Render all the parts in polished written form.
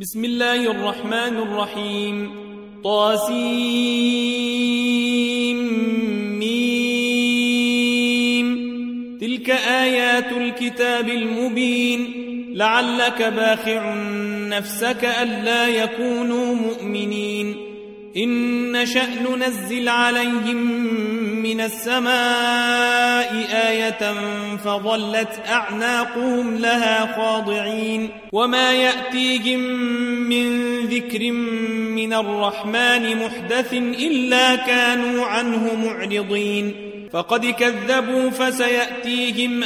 بسم الله الرحمن الرحيم طاسيم تلك آيات الكتاب المبين لعلك باخع نفسك ألا يكونوا مؤمنين إن نشأ ننزل عليهم من السماء آية فظلت أعناقهم لها خاضعين وما يأتيهم من ذكر من الرحمن محدث إلا كانوا عنه معرضين فقد كذبوا فسيأتيهم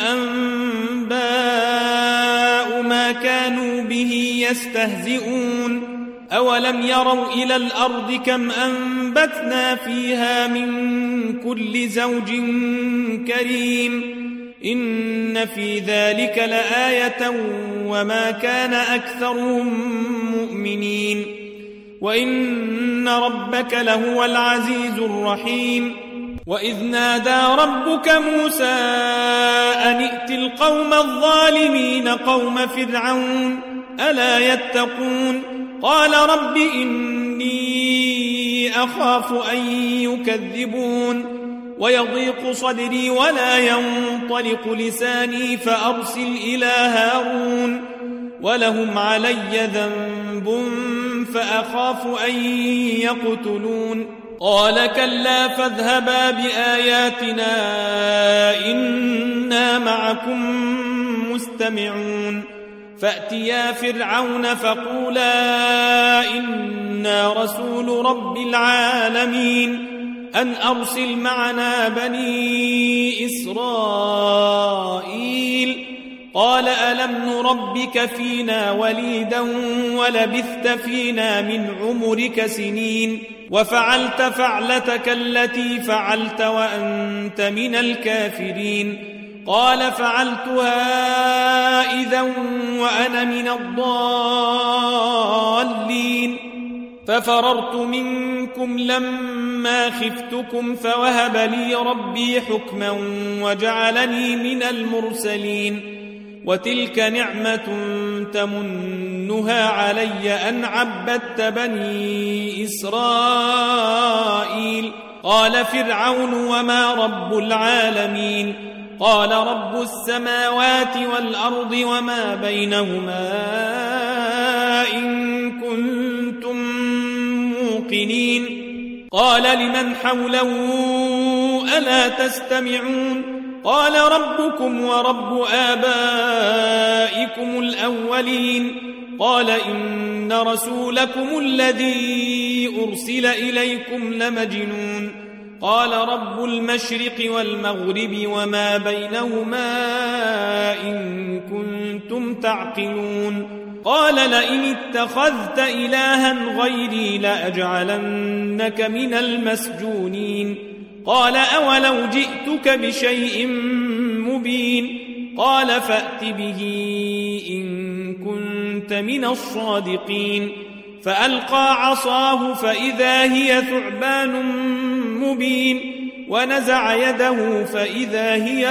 أنباء ما كانوا به يستهزئون أولم يروا إلى الأرض كم أنبتنا فيها من كل زوج كريم إن في ذلك لآية وما كان أكثرهم مؤمنين وإن ربك لهو العزيز الرحيم وإذ نادى ربك موسى أن ائت القوم الظالمين قوم فرعون ألا يتقون قال رب إني أخاف أن يكذبون ويضيق صدري ولا ينطلق لساني فأرسل إلى هارون ولهم علي ذنب فأخاف أن يقتلون قال كلا فاذهبا بآياتنا إنا معكم مستمعون فأتيا فرعون فقولا إنا رسول رب العالمين أن أرسل معنا بني إسرائيل قال ألم نربك فينا وليدا ولبثت فينا من عمرك سنين وفعلت فعلتك التي فعلت وأنت من الكافرين قال فعلتها إذا وأنا من الضالين ففررت منكم لما خفتكم فوهب لي ربي حكما وجعلني من المرسلين وتلك نعمة تمنها علي أن عبدت بني إسرائيل قال فرعون وما رب العالمين قال رب السماوات والأرض وما بينهما إن كنتم موقنين قال لمن حوله ألا تستمعون قال ربكم ورب آبائكم الأولين قال إن رسولكم الذي أرسل إليكم لمجنون قال رب المشرق والمغرب وما بينهما إن كنتم تعقلون قال لئن اتخذت إلها غيري لأجعلنك من المسجونين قال أولو جئتك بشيء مبين قال فأت به إن كنت من الصادقين فألقى عصاه فإذا هي ثعبان مبين ونزع يده فإذا هي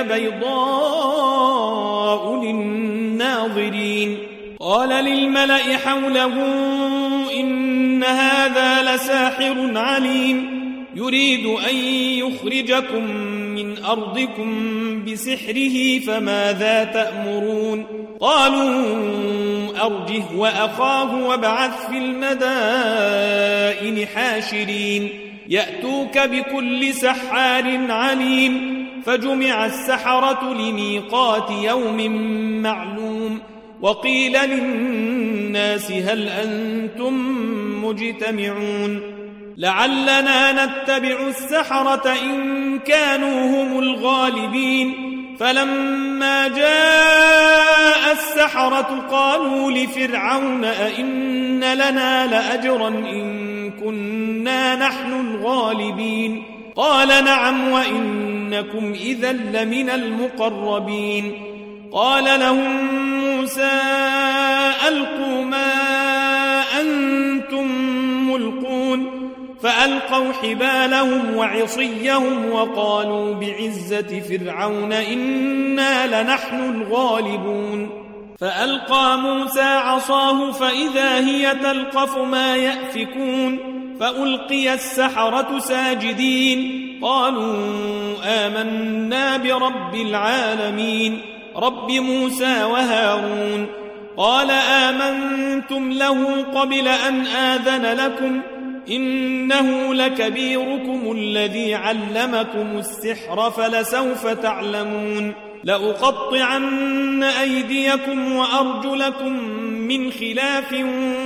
بيضاء للناظرين قال للملأ حوله إن هذا لساحر عليم يريد أن يخرجكم من أرضكم بسحره فماذا تأمرون قالوا أرجه وأخاه وابعث في المدائن حاشرين يأتوك بكل سحار عليم فجمع السحرة لميقات يوم معلوم وقيل للناس هل أنتم مجتمعون لعلنا نتبع السحرة إن كانوا هم الغالبين فلما جاء السحرة قالوا لفرعون أئن لنا لأجرا إن كنا نحن الغالبين قال نعم وإنكم إذا لمن المقربين قال لهم موسى ألقوا ما أنتم ملقون فألقوا حبالهم وعصيهم وقالوا بعزة فرعون إنا لنحن الغالبون فألقى موسى عصاه فإذا هي تلقف ما يأفكون فألقي السحرة ساجدين قالوا آمنا برب العالمين رب موسى وهارون قال آمنتم له قبل أن آذن لكم إنه لكبيركم الذي علمكم السحر فلسوف تعلمون لأقطعن أيديكم وأرجلكم من خلاف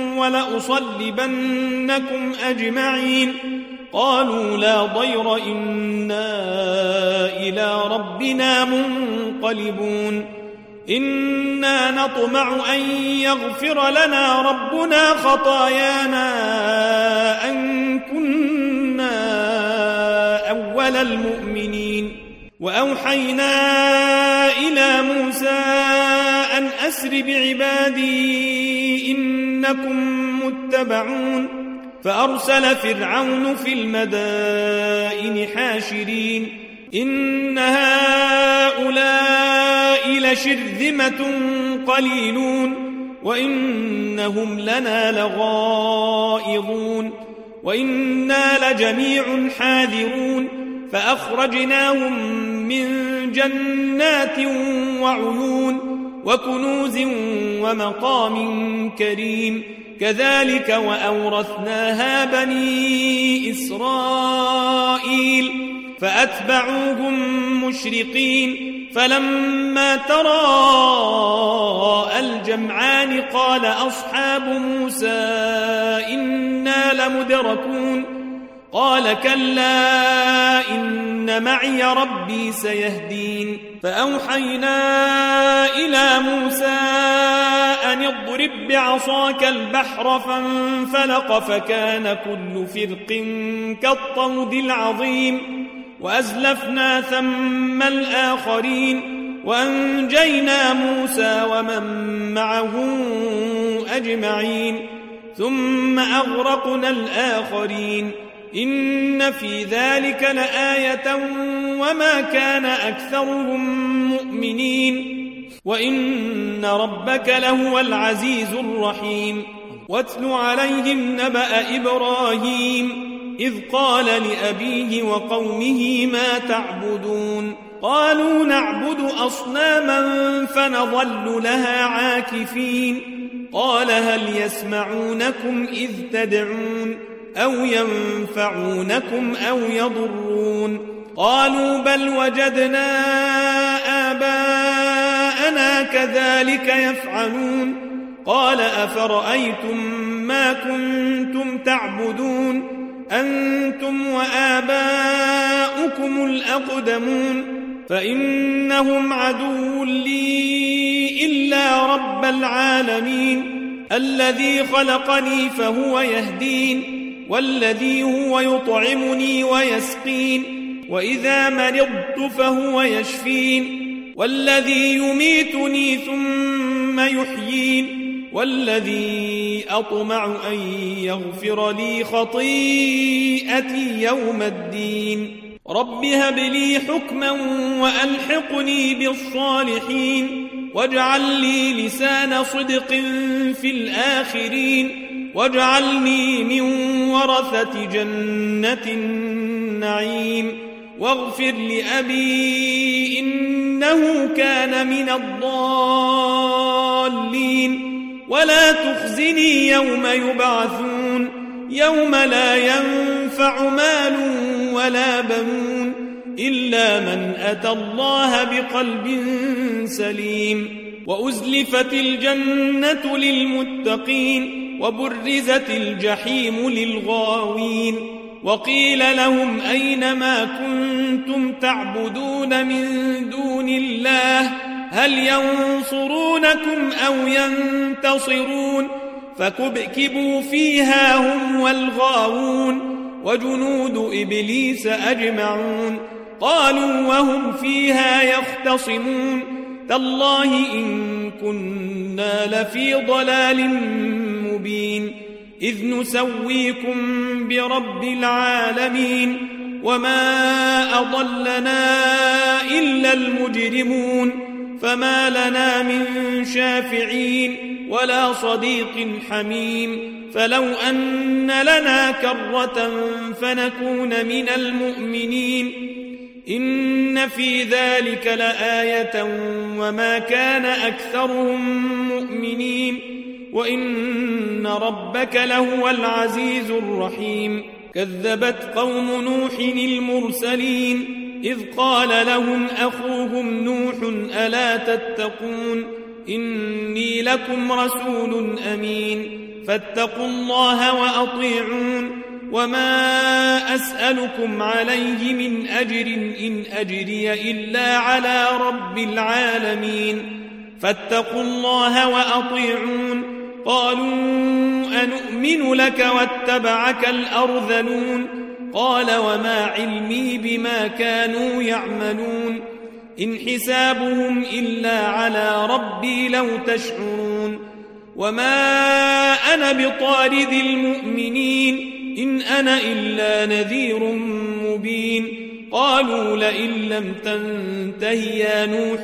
ولأصلبنكم أجمعين قالوا لا ضير إنا إلى ربنا منقلبون إنا نطمع أن يغفر لنا ربنا خطايانا أن كنا أول المؤمنين وأوحينا إلى موسى أن أسر بعبادي إنكم متبعون فأرسل فرعون في المدائن حاشرين إن هؤلاء لشرذمة قليلون وإنهم لنا لغائظون وإنا لجميع حاذرون فأخرجناهم من جنات وعيون وكنوز ومقام كريم كذلك وأورثناها بني إسرائيل فأتبعوهم مشرقين فلما تراءى الجمعان قال أصحاب موسى إنا لمدركون قال كلا إن معي ربي سيهدين فأوحينا إلى موسى أن اضرب بعصاك البحر فانفلق فكان كل فرق كالطود العظيم وأزلفنا ثم الآخرين وأنجينا موسى ومن معه أجمعين ثم أغرقنا الآخرين إن في ذلك لآية وما كان أكثرهم مؤمنين وإن ربك لهو العزيز الرحيم واتل عليهم نبأ إبراهيم إذ قال لأبيه وقومه ما تعبدون قالوا نعبد أصناما فنظل لها عاكفين قال هل يسمعونكم إذ تدعون أو ينفعونكم أو يضرون قالوا بل وجدنا آباءنا كذلك يفعلون قال أفرأيتم ما كنتم تعبدون أنتم وآباؤكم الأقدمون فإنهم عدو لي إلا رب العالمين الذي خلقني فهو يهدين والذي هو يطعمني ويسقين وإذا مرضت فهو يشفين والذي يميتني ثم يحيين والذي أطمع أن يغفر لي خطيئتي يوم الدين رب هب لي حكما وألحقني بالصالحين واجعل لي لسان صدق في الآخرين واجعلني من ورثة جنة النعيم واغفر لأبي إنه كان من الضالين ولا تخزني يوم يبعثون يوم لا ينفع مال ولا بنون إلا من أتى الله بقلب سليم وأزلفت الجنة للمتقين وبرزت الجحيم للغاوين وقيل لهم أين ما كنتم تعبدون من دون الله هل ينصرونكم أو ينتصرون فكبكبوا فيها هم والغاوون وجنود إبليس أجمعون قالوا وهم فيها يختصمون تالله إن كنا لفي ضلال مبين إذ نسويكم برب العالمين وما أضلنا إلا المجرمون فما لنا من شافعين ولا صديق حميم فلو أن لنا كرة فنكون من المؤمنين إن في ذلك لآية وما كان أكثرهم مؤمنين وإن ربك لهو العزيز الرحيم كذبت قوم نوح المرسلين إذ قال لهم أخوهم نوح ألا تتقون إني لكم رسول أمين فاتقوا الله وأطيعون وما أسألكم عليه من أجر إن أجري إلا على رب العالمين فاتقوا الله وأطيعون قالوا أنؤمن لك واتبعك الأرذلون قال وما علمي بما كانوا يعملون إن حسابهم إلا على ربي لو تشعرون وما أنا بطارد المؤمنين إن أنا إلا نذير مبين قالوا لئن لم تنته يا نوح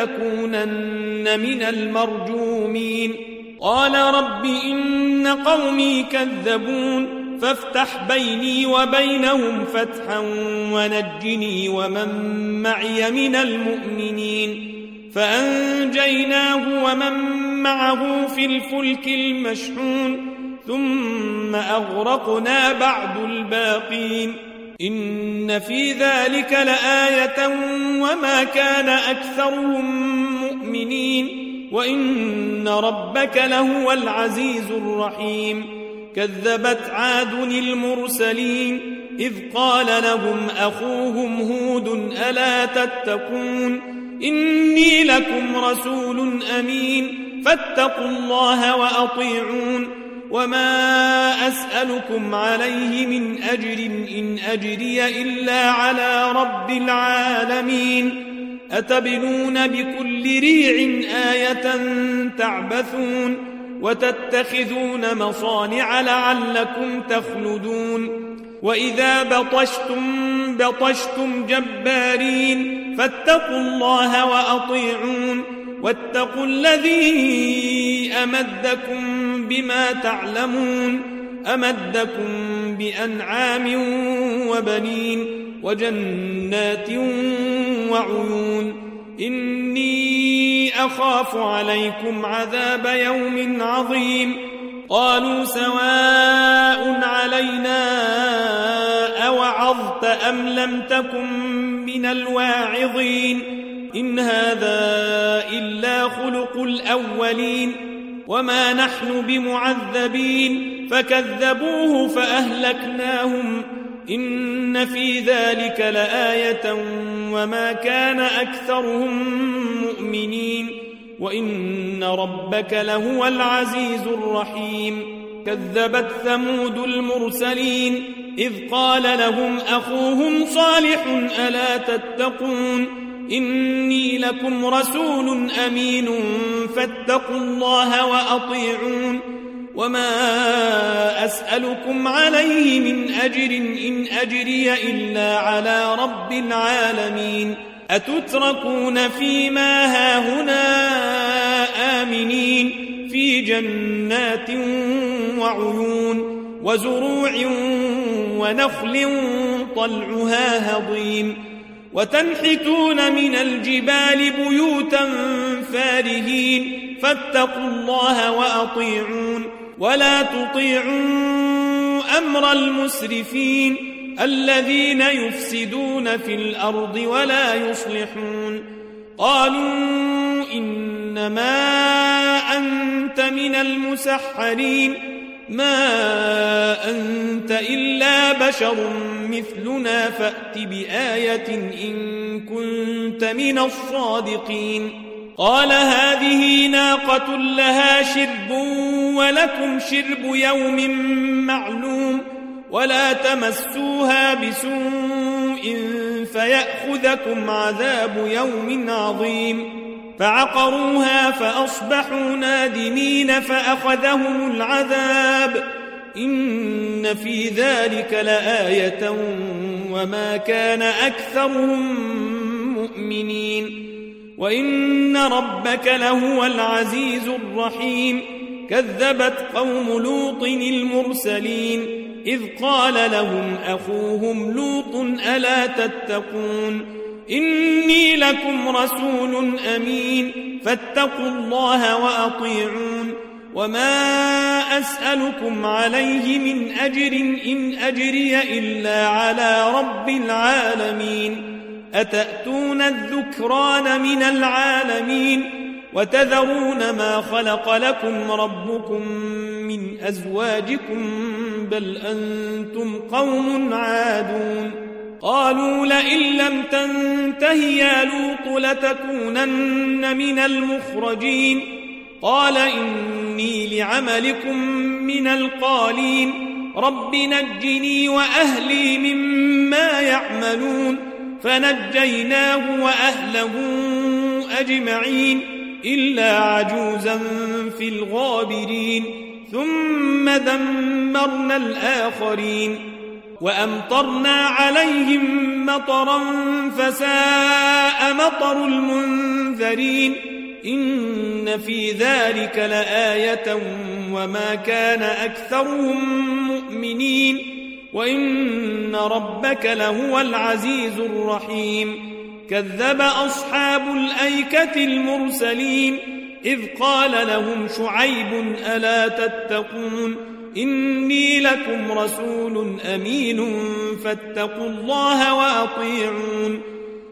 لتكونن من المرجومين قال رب إن قومي كذبون فافتح بيني وبينهم فتحا ونجني ومن معي من المؤمنين فأنجيناه ومن معه في الفلك المشحون ثم أغرقنا بعد الباقين إن في ذلك لآية وما كان أكثرهم مؤمنين وإن ربك لهو العزيز الرحيم كذبت عاد المرسلين إذ قال لهم أخوهم هود ألا تتقون إني لكم رسول أمين فاتقوا الله وأطيعون وما أسألكم عليه من أجر إن أجري إلا على رب العالمين أتبنون بكل ريع آية تعبثون وتتخذون مصانع لعلكم تخلدون وإذا بطشتم جبارين فاتقوا الله وأطيعون واتقوا الذي أمدكم بما تعلمون أمدكم بأنعام وبنين وجنات وعيون إني أخاف عليكم عذاب يوم عظيم قالوا سواء علينا أوعظت أم لم تكن من الواعظين إن هذا إلا خلق الأولين وما نحن بمعذبين فكذبوه فأهلكناهم إن في ذلك لآية وما كان أكثرهم مؤمنين وإن ربك لهو العزيز الرحيم كذبت ثمود المرسلين إذ قال لهم أخوهم صالح ألا تتقون إني لكم رسول أمين فاتقوا الله وأطيعون وما أسألكم عليه من أجر إن أجري إلا على رب العالمين أتتركون فيما هاهنا آمنين في جنات وعيون وزروع ونخل طلعها هضيم وتنحتون من الجبال بيوتا فارهين فاتقوا الله وأطيعون ولا تطيعوا أمر المسرفين الذين يفسدون في الأرض ولا يصلحون قالوا إنما أنت من المسحرين ما أنت إلا بشر مثلنا فأت بآية إن كنت من الصادقين قال هذه ناقة لها شرب ولكم شرب يوم معلوم ولا تمسوها بسوء فيأخذكم عذاب يوم عظيم فعقروها فأصبحوا نادمين فأخذهم العذاب إن في ذلك لآية وما كان أكثرهم مؤمنين وإن ربك لهو العزيز الرحيم كذبت قوم لوط المرسلين إذ قال لهم أخوهم لوط ألا تتقون إني لكم رسول أمين فاتقوا الله وأطيعون وما أسألكم عليه من أجر إن أجري إلا على رب العالمين أتأتون الذكران من العالمين وتذرون ما خلق لكم ربكم من أزواجكم بل أنتم قوم عادون قالوا لئن لم تنته يا لوط لتكونن من المخرجين قال إني لعملكم من القالين رب نجني وأهلي مما يعملون فنجيناه وأهله أجمعين إلا عجوزا في الغابرين ثم دمرنا الآخرين وأمطرنا عليهم مطرا فساء مطر المنذرين إن في ذلك لآية وما كان أكثرهم مؤمنين وإن ربك لهو العزيز الرحيم كذب أصحاب الأيكة المرسلين إذ قال لهم شعيب ألا تتقون إني لكم رسول أمين فاتقوا الله وأطيعون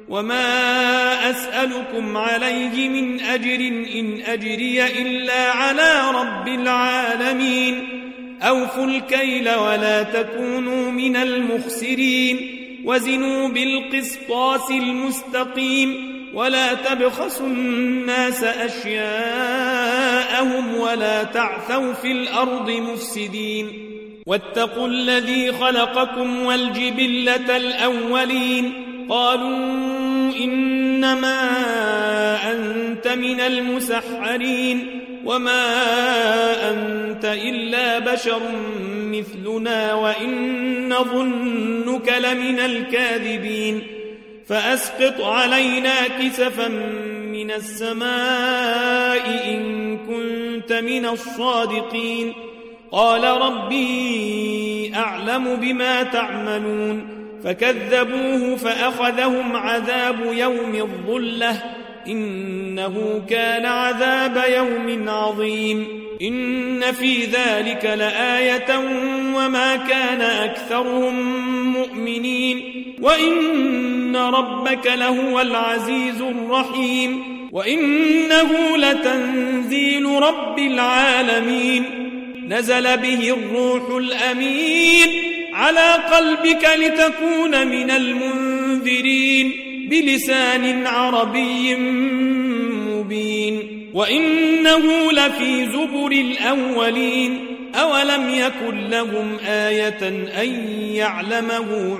وما أسألكم عليه من أجر إن أجري إلا على رب العالمين أوفوا الكيل ولا تكونوا من المخسرين وزنوا بالقسطاس المستقيم ولا تبخسوا الناس أشياءهم ولا تعثوا في الأرض مفسدين واتقوا الذي خلقكم والجبلة الأولين قالوا إنما أنت من المسحرين وما أنت إلا بشر مثلنا وإن ظنك لمن الكاذبين فأسقط علينا كسفا من السماء إن كنت من الصادقين قال ربي أعلم بما تعملون فكذبوه فأخذهم عذاب يوم الظلة إنه كان عذاب يوم عظيم إن في ذلك لآية وما كان أكثرهم مؤمنين وإن ربك لهو العزيز الرحيم وإنه لتنزيل رب العالمين نزل به الروح الأمين على قلبك لتكون من المنذرين بلسان عربي مبين وإنه لفي زبر الأولين أولم يكن لهم آية أن يعلمه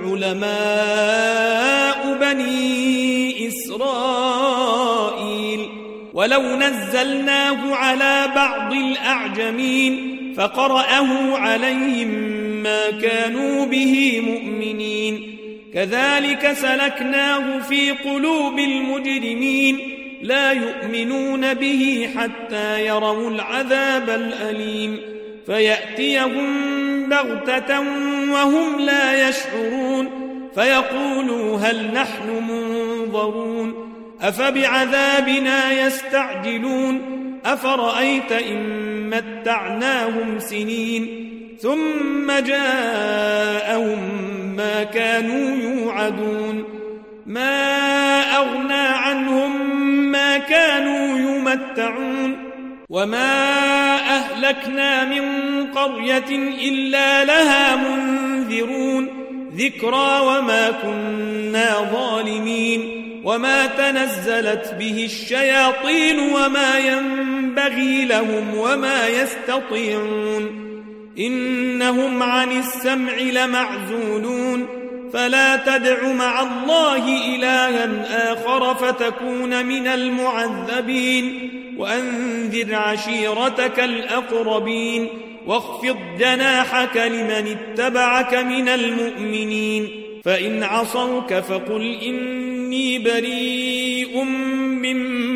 علماء بني إسرائيل ولو نزلناه على بعض الأعجمين فقرأه عليهم ما كانوا به مؤمنين كذلك سلكناه في قلوب المجرمين لا يؤمنون به حتى يروا العذاب الأليم فيأتيهم بغتة وهم لا يشعرون فيقولوا هل نحن منظرون أفبعذابنا يستعجلون أفرأيت إن متعناهم سنين ثم جاءهم ما كانوا يوعدون ما أغنى عنهم ما كانوا يمتعون وما أهلكنا من قرية إلا لها منذرون ذكرى وما كنا ظالمين وما تنزلت به الشياطين وما ينبغي لهم وما يستطيعون إنهم عن السمع لمعزولون فلا تدع مع الله إلها آخر فتكون من المعذبين وأنذر عشيرتك الأقربين واخفض جناحك لمن اتبعك من المؤمنين فإن عصوك فقل إني بريء مما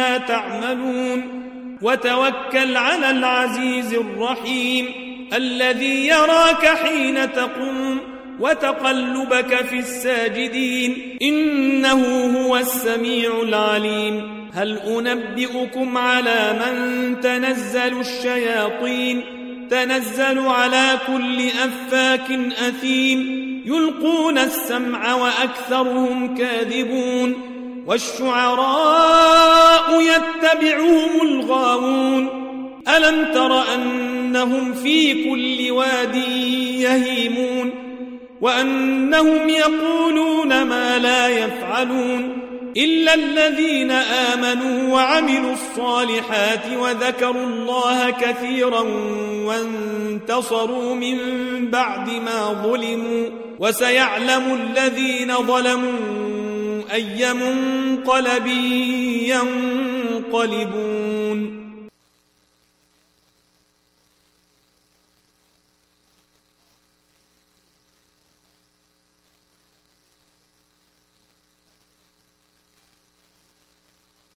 ما تعملون وتوكل على العزيز الرحيم الذي يراك حين تقوم وتقلبك في الساجدين إنه هو السميع العليم هل أنبئكم على من تنزل الشياطين تنزل على كل أفاك أثيم يلقون السمع وأكثرهم كاذبون والشعراء يتبعهم الغاوون ألم تر أنهم في كل واد يهيمون وأنهم يقولون ما لا يفعلون إلا الذين آمنوا وعملوا الصالحات وذكروا الله كثيرا وانتصروا من بعد ما ظلموا وسيعلم الذين ظلموا أي منقلب ينقلبون